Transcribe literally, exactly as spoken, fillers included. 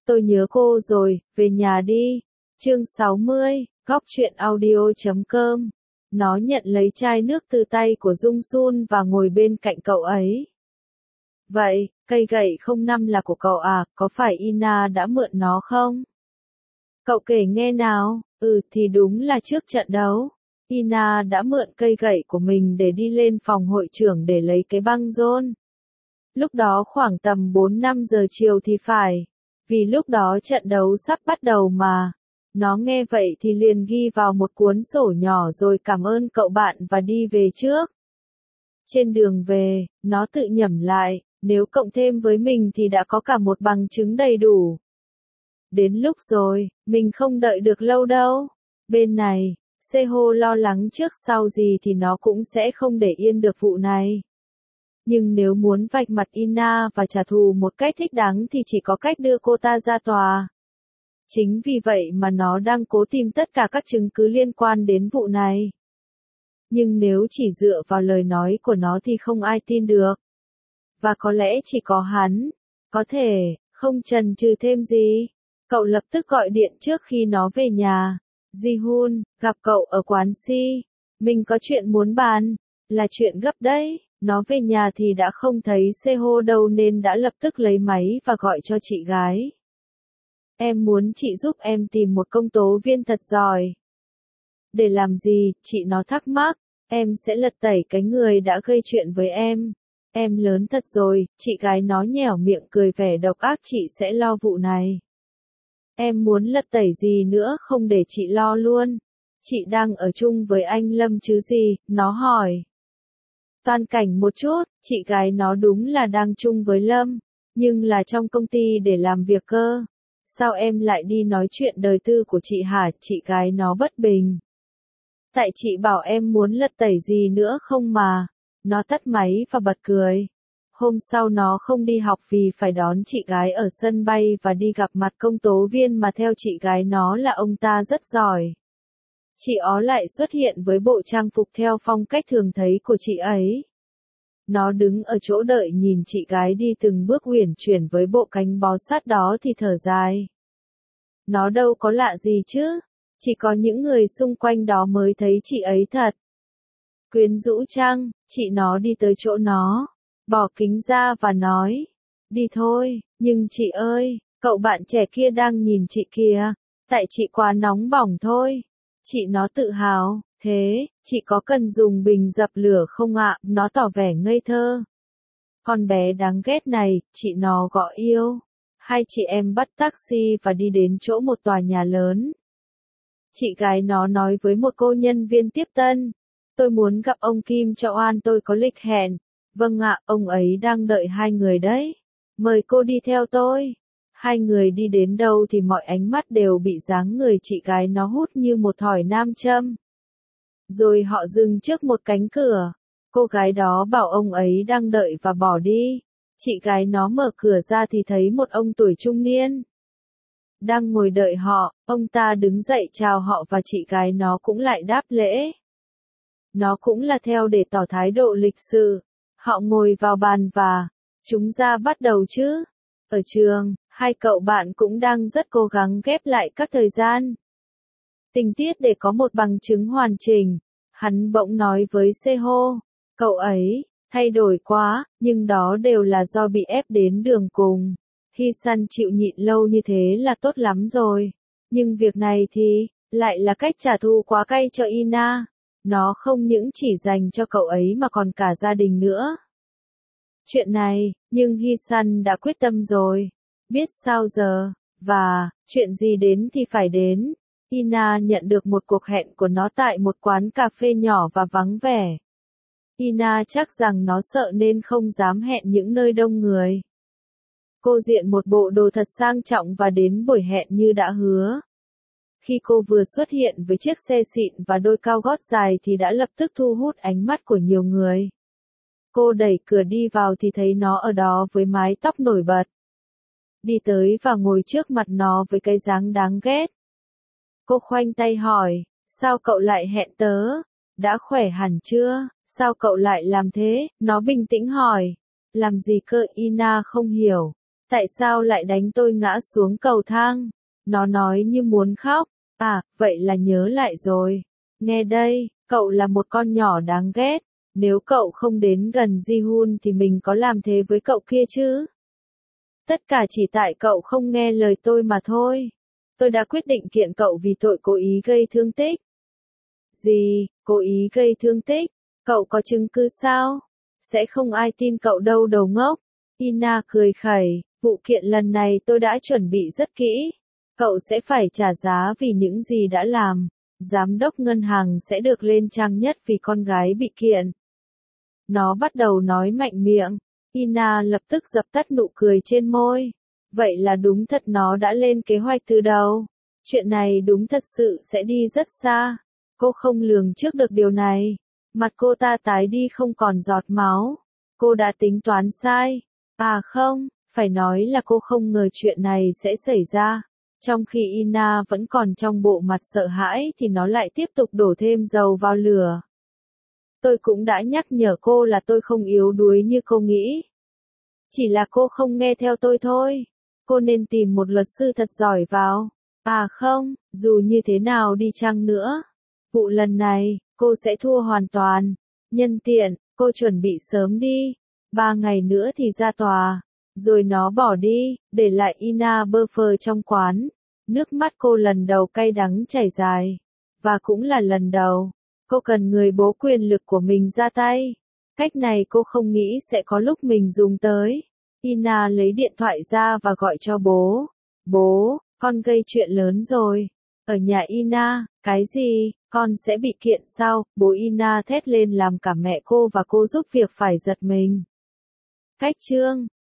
Tôi nhớ cô rồi, về nhà đi. Chương sáu mươi, góc truyện audio chấm com. Nó nhận lấy chai nước từ tay của Dung Sun và ngồi bên cạnh cậu ấy. Vậy, cây gậy không năm là của cậu à, có phải Ina đã mượn nó không? Cậu kể nghe nào. Ừ thì đúng là trước trận đấu, Ina đã mượn cây gậy của mình để đi lên phòng hội trưởng để lấy cái băng rôn. Lúc đó khoảng tầm bốn năm giờ chiều thì phải, vì lúc đó trận đấu sắp bắt đầu mà. Nó nghe vậy thì liền ghi vào một cuốn sổ nhỏ rồi cảm ơn cậu bạn và đi về trước. Trên đường về, nó tự nhẩm lại, nếu cộng thêm với mình thì đã có cả một bằng chứng đầy đủ. Đến lúc rồi, mình không đợi được lâu đâu. Bên này, Seho lo lắng trước sau gì thì nó cũng sẽ không để yên được vụ này. Nhưng nếu muốn vạch mặt Ina và trả thù một cách thích đáng thì chỉ có cách đưa cô ta ra tòa. Chính vì vậy mà nó đang cố tìm tất cả các chứng cứ liên quan đến vụ này. Nhưng nếu chỉ dựa vào lời nói của nó thì không ai tin được. Và có lẽ chỉ có hắn, có thể, không chần chừ thêm gì. Cậu lập tức gọi điện trước khi nó về nhà. Ji-hun, gặp cậu ở quán si. Mình có chuyện muốn bàn. Là chuyện gấp đấy. Nó về nhà thì đã không thấy Seho đâu nên đã lập tức lấy máy và gọi cho chị gái. Em muốn chị giúp em tìm một công tố viên thật giỏi. Để làm gì, chị nó thắc mắc. Em sẽ lật tẩy cái người đã gây chuyện với em. Em lớn thật rồi, chị gái nó nhẻo miệng cười vẻ độc ác, chị sẽ lo vụ này. Em muốn lật tẩy gì nữa không để chị lo luôn. Chị đang ở chung với anh Lâm chứ gì, nó hỏi. Toàn cảnh một chút, chị gái nó đúng là đang chung với Lâm, nhưng là trong công ty để làm việc cơ. Sao em lại đi nói chuyện đời tư của chị hả? Chị gái nó bất bình. Tại chị bảo em muốn lật tẩy gì nữa không mà. Nó tắt máy và bật cười. Hôm sau nó không đi học vì phải đón chị gái ở sân bay và đi gặp mặt công tố viên mà theo chị gái nó là ông ta rất giỏi. Chị ó lại xuất hiện với bộ trang phục theo phong cách thường thấy của chị ấy. Nó đứng ở chỗ đợi nhìn chị gái đi từng bước uyển chuyển với bộ cánh bó sát đó thì thở dài. Nó đâu có lạ gì chứ, chỉ có những người xung quanh đó mới thấy chị ấy thật quyến rũ chăng. Chị nó đi tới chỗ nó, bỏ kính ra và nói, đi thôi. Nhưng chị ơi, cậu bạn trẻ kia đang nhìn chị kìa, tại chị quá nóng bỏng thôi. Chị nó tự hào, thế, chị có cần dùng bình dập lửa không ạ? Nó tỏ vẻ ngây thơ. Con bé đáng ghét này, chị nó gọi yêu. Hai chị em bắt taxi và đi đến chỗ một tòa nhà lớn. Chị gái nó nói với một cô nhân viên tiếp tân. Tôi muốn gặp ông Kim cho oan, tôi có lịch hẹn. Vâng ạ, ông ấy đang đợi hai người đấy. Mời cô đi theo tôi. Hai người đi đến đâu thì mọi ánh mắt đều bị dáng người chị gái nó hút như một thỏi nam châm. Rồi họ dừng trước một cánh cửa. Cô gái đó bảo ông ấy đang đợi và bỏ đi. Chị gái nó mở cửa ra thì thấy một ông tuổi trung niên đang ngồi đợi họ. Ông ta đứng dậy chào họ và chị gái nó cũng lại đáp lễ. Nó cũng là theo để tỏ thái độ lịch sự. Họ ngồi vào bàn và chúng ta bắt đầu chứ. Ở trường, hai cậu bạn cũng đang rất cố gắng ghép lại các thời gian, tình tiết để có một bằng chứng hoàn chỉnh. Hắn bỗng nói với Seho, cậu ấy thay đổi quá, nhưng đó đều là do bị ép đến đường cùng. Hi-san chịu nhịn lâu như thế là tốt lắm rồi. Nhưng việc này thì lại là cách trả thù quá cay cho Ina. Nó không những chỉ dành cho cậu ấy mà còn cả gia đình nữa. Chuyện này, nhưng Hi-san đã quyết tâm rồi. Biết sao giờ, và, chuyện gì đến thì phải đến. Ina nhận được một cuộc hẹn của nó tại một quán cà phê nhỏ và vắng vẻ. Ina chắc rằng nó sợ nên không dám hẹn những nơi đông người. Cô diện một bộ đồ thật sang trọng và đến buổi hẹn như đã hứa. Khi cô vừa xuất hiện với chiếc xe xịn và đôi cao gót dài thì đã lập tức thu hút ánh mắt của nhiều người. Cô đẩy cửa đi vào thì thấy nó ở đó với mái tóc nổi bật. Đi tới và ngồi trước mặt nó với cái dáng đáng ghét. Cô khoanh tay hỏi, sao cậu lại hẹn tớ? Đã khỏe hẳn chưa? Sao cậu lại làm thế? Nó bình tĩnh hỏi. Làm gì cơ? Ina không hiểu. Tại sao lại đánh tôi ngã xuống cầu thang? Nó nói như muốn khóc. À, vậy là nhớ lại rồi. Nghe đây, cậu là một con nhỏ đáng ghét. Nếu cậu không đến gần Ji-hun thì mình có làm thế với cậu kia chứ? Tất cả chỉ tại cậu không nghe lời tôi mà thôi. Tôi đã quyết định kiện cậu vì tội cố ý gây thương tích. Gì, cố ý gây thương tích? Cậu có chứng cứ sao? Sẽ không ai tin cậu đâu đầu ngốc. Ina cười khẩy, vụ kiện lần này tôi đã chuẩn bị rất kỹ. Cậu sẽ phải trả giá vì những gì đã làm. Giám đốc ngân hàng sẽ được lên trang nhất vì con gái bị kiện. Nó bắt đầu nói mạnh miệng. Ina lập tức dập tắt nụ cười trên môi. Vậy là đúng thật nó đã lên kế hoạch từ đầu. Chuyện này đúng thật sự sẽ đi rất xa. Cô không lường trước được điều này. Mặt cô ta tái đi không còn giọt máu. Cô đã tính toán sai. À không, phải nói là cô không ngờ chuyện này sẽ xảy ra. Trong khi Ina vẫn còn trong bộ mặt sợ hãi thì nó lại tiếp tục đổ thêm dầu vào lửa. Tôi cũng đã nhắc nhở cô là tôi không yếu đuối như cô nghĩ. Chỉ là cô không nghe theo tôi thôi. Cô nên tìm một luật sư thật giỏi vào. À không, dù như thế nào đi chăng nữa. Vụ lần này, cô sẽ thua hoàn toàn. Nhân tiện, cô chuẩn bị sớm đi. Ba ngày nữa thì ra tòa. Rồi nó bỏ đi, để lại Ina bơ phơ trong quán. Nước mắt cô lần đầu cay đắng chảy dài. Và cũng là lần đầu, cô cần người bố quyền lực của mình ra tay. Cách này cô không nghĩ sẽ có lúc mình dùng tới. Ina lấy điện thoại ra và gọi cho bố. Bố, con gây chuyện lớn rồi. Ở nhà Ina, cái gì, con sẽ bị kiện sao? Bố Ina thét lên làm cả mẹ cô và cô giúp việc phải giật mình. Cách chương